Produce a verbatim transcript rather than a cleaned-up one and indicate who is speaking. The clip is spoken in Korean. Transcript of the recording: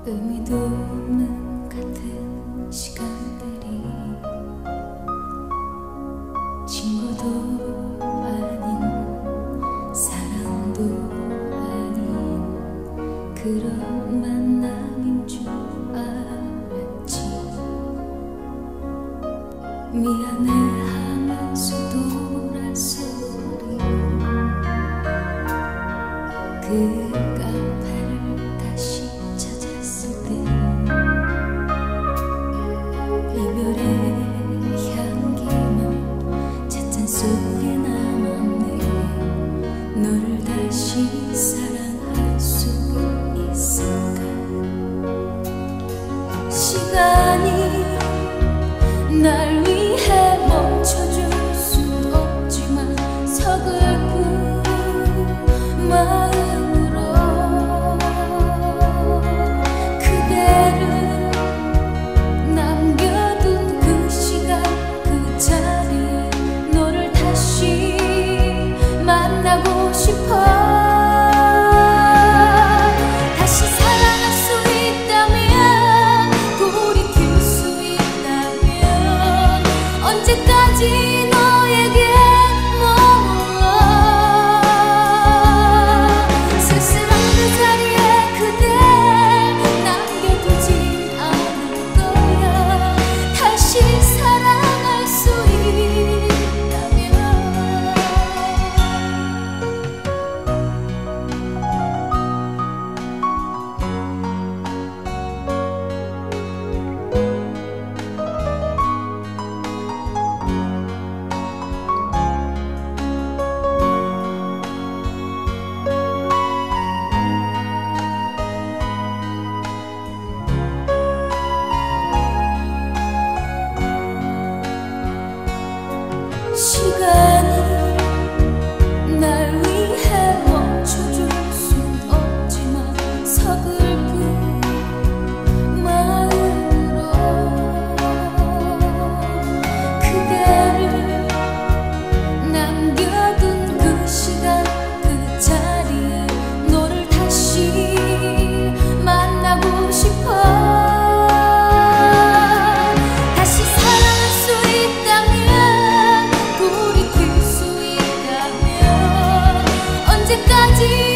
Speaker 1: 의미도 없는 같은 시간들이 친구도 아닌 사랑도 아닌 그런 만남인 줄 알았지. 미안해 하면서 돌아서리 그 카페를 다시 찾았을 때 이별의 향기만 찻잔 속에 남았네. 너를 다시 사랑할 수 있을까? 시간이 날 위해 멈춰줄 순 없지만 서글픈 마음으로 그대를 남겨둔 그 시간 그 자리에 너를 다시 만나고 싶어. 다시 사랑할 수 있다면 돌이킬 수 있다면 언제까지 너에게 머물러 쓸쓸한 그 자리에 그댈 남겨두지 않을 거야. 다시 사랑할 수 있다면 시간이 날 위해 멈춰줄 순 없지만 서글픈 마음으로 그대를 남겨둔 그 시간 그 자리에 너를 다시 만나고 싶어. 다시 사랑할 수 있다면 돌이킬 수 있다면 언제까지